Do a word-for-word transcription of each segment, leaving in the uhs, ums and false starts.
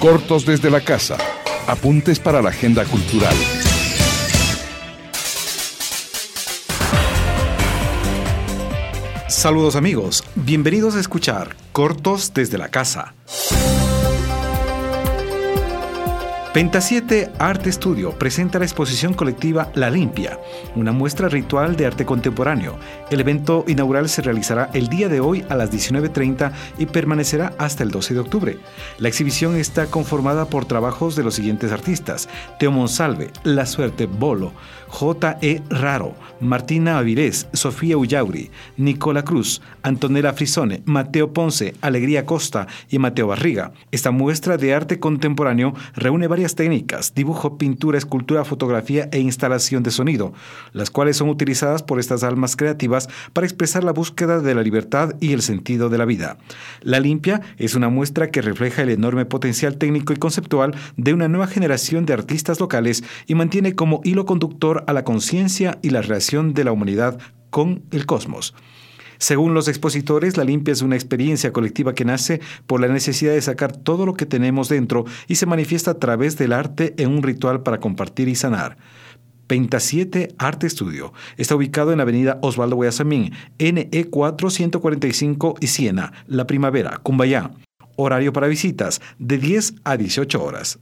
Cortos desde la casa. Apuntes para la agenda cultural. Saludos amigos, bienvenidos a escuchar Cortos desde la casa. Pentasiete Arte Studio presenta la exposición colectiva La Limpia, una muestra ritual de arte contemporáneo. El evento inaugural se realizará el día de hoy a las diecinueve treinta y permanecerá hasta el doce de octubre. La exhibición está conformada por trabajos de los siguientes artistas: Teo Monsalve, La Suerte Bolo, J E Raro, Martina Avilés, Sofía Ullauri, Nicola Cruz, Antonella Frisone, Mateo Ponce, Alegría Costa y Mateo Barriga. Esta muestra de arte contemporáneo reúne varias técnicas: dibujo, pintura, escultura, fotografía e instalación de sonido, las cuales son utilizadas por estas almas creativas para expresar la búsqueda de la libertad y el sentido de la vida. La Limpia es una muestra que refleja el enorme potencial técnico y conceptual de una nueva generación de artistas locales y mantiene como hilo conductor a la conciencia y la relación de la humanidad con el cosmos. Según los expositores, La Limpia es una experiencia colectiva que nace por la necesidad de sacar todo lo que tenemos dentro y se manifiesta a través del arte en un ritual para compartir y sanar. Pentasiete Arte Studio está ubicado en la avenida Osvaldo Guayasamín, N E cuatro ciento cuarenta y cinco y Siena, La Primavera, Cumbayá. Horario para visitas de diez a dieciocho horas.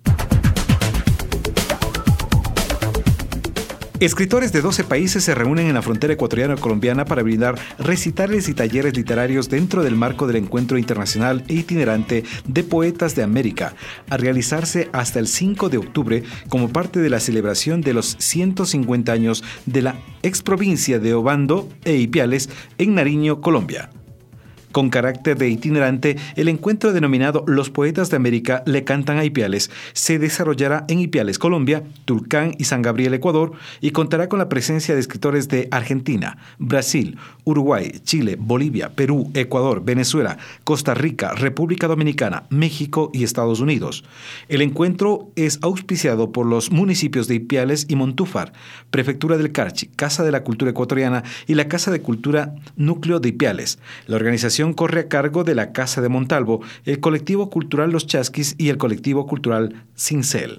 Escritores de doce países se reúnen en la frontera ecuatoriano-colombiana para brindar recitales y talleres literarios dentro del marco del Encuentro Internacional e Itinerante de Poetas de América, a realizarse hasta el cinco de octubre como parte de la celebración de los ciento cincuenta años de la exprovincia de Obando e Ipiales en Nariño, Colombia. Con carácter de itinerante, el encuentro denominado Los Poetas de América le cantan a Ipiales se desarrollará en Ipiales, Colombia, Tulcán y San Gabriel, Ecuador, y contará con la presencia de escritores de Argentina, Brasil, Uruguay, Chile, Bolivia, Perú, Ecuador, Venezuela, Costa Rica, República Dominicana, México y Estados Unidos. El encuentro es auspiciado por los municipios de Ipiales y Montúfar, Prefectura del Carchi, Casa de la Cultura Ecuatoriana y la Casa de Cultura Núcleo de Ipiales. La organización corre a cargo de la Casa de Montalvo, el colectivo cultural Los Chasquis y el colectivo cultural Cincel.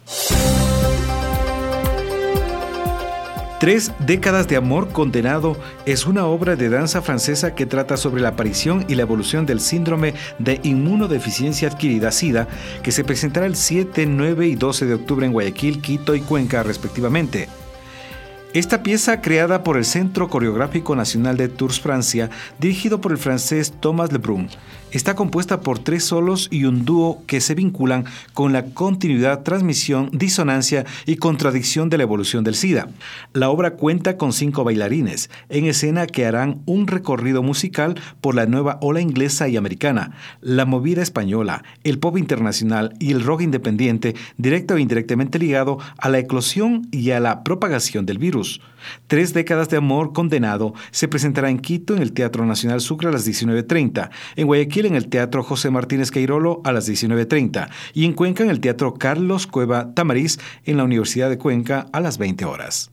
Tres décadas de amor condenado es una obra de danza francesa que trata sobre la aparición y la evolución del síndrome de inmunodeficiencia adquirida SIDA, que se presentará el siete, nueve y doce de octubre en Guayaquil, Quito y Cuenca respectivamente. Esta pieza, creada por el Centro Coreográfico Nacional de Tours Francia, dirigido por el francés Thomas Lebrun, está compuesta por tres solos y un dúo que se vinculan con la continuidad, transmisión, disonancia y contradicción de la evolución del SIDA. La obra cuenta con cinco bailarines en escena que harán un recorrido musical por la nueva ola inglesa y americana, la movida española, el pop internacional y el rock independiente, directa o indirectamente ligado a la eclosión y a la propagación del virus. Tres décadas de amor condenado se presentará en Quito en el Teatro Nacional Sucre a las diecinueve treinta, en Guayaquil en el Teatro José Martínez Queirolo a las diecinueve treinta y en Cuenca en el Teatro Carlos Cueva Tamariz en la Universidad de Cuenca a las veinte horas.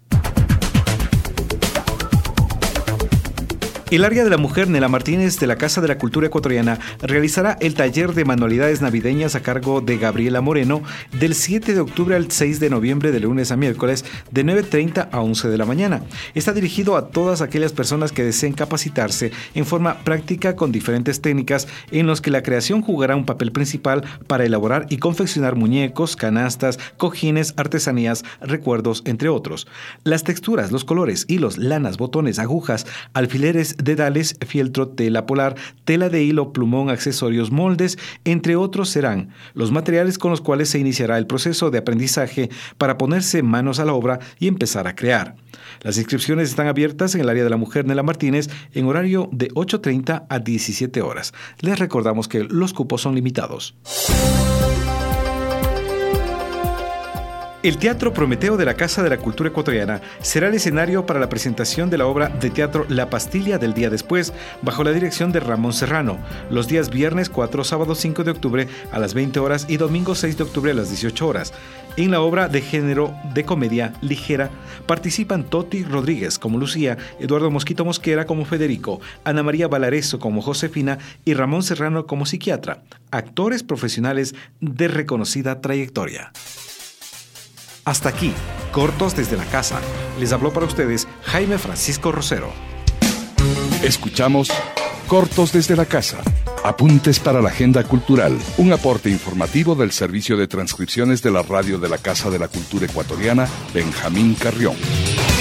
El área de la mujer Nela Martínez de la Casa de la Cultura Ecuatoriana realizará el taller de manualidades navideñas a cargo de Gabriela Moreno del siete de octubre al seis de noviembre de lunes a miércoles de nueve treinta a once de la mañana. Está dirigido a todas aquellas personas que deseen capacitarse en forma práctica con diferentes técnicas en los que la creación jugará un papel principal para elaborar y confeccionar muñecos, canastas, cojines, artesanías, recuerdos, entre otros. Las texturas, los colores, hilos, lanas, botones, agujas, alfileres, dedales, fieltro, tela polar, tela de hilo, plumón, accesorios, moldes, entre otros serán los materiales con los cuales se iniciará el proceso de aprendizaje para ponerse manos a la obra y empezar a crear. Las inscripciones están abiertas en el área de la mujer Nela Martínez en horario de ocho treinta a diecisiete horas. Les recordamos que los cupos son limitados. El Teatro Prometeo de la Casa de la Cultura Ecuatoriana será el escenario para la presentación de la obra de teatro La Pastilla del Día Después, bajo la dirección de Ramón Serrano, los días viernes cuatro, sábado cinco de octubre a las veinte horas y domingo seis de octubre a las dieciocho horas. En la obra de género de comedia ligera participan Toti Rodríguez como Lucía, Eduardo Mosquito Mosquera como Federico, Ana María Valareso como Josefina y Ramón Serrano como psiquiatra, actores profesionales de reconocida trayectoria. Hasta aquí, Cortos desde la Casa. Les habló para ustedes Jaime Francisco Rosero. Escuchamos Cortos desde la Casa. Apuntes para la agenda cultural. Un aporte informativo del Servicio de Transcripciones de la Radio de la Casa de la Cultura Ecuatoriana, Benjamín Carrión.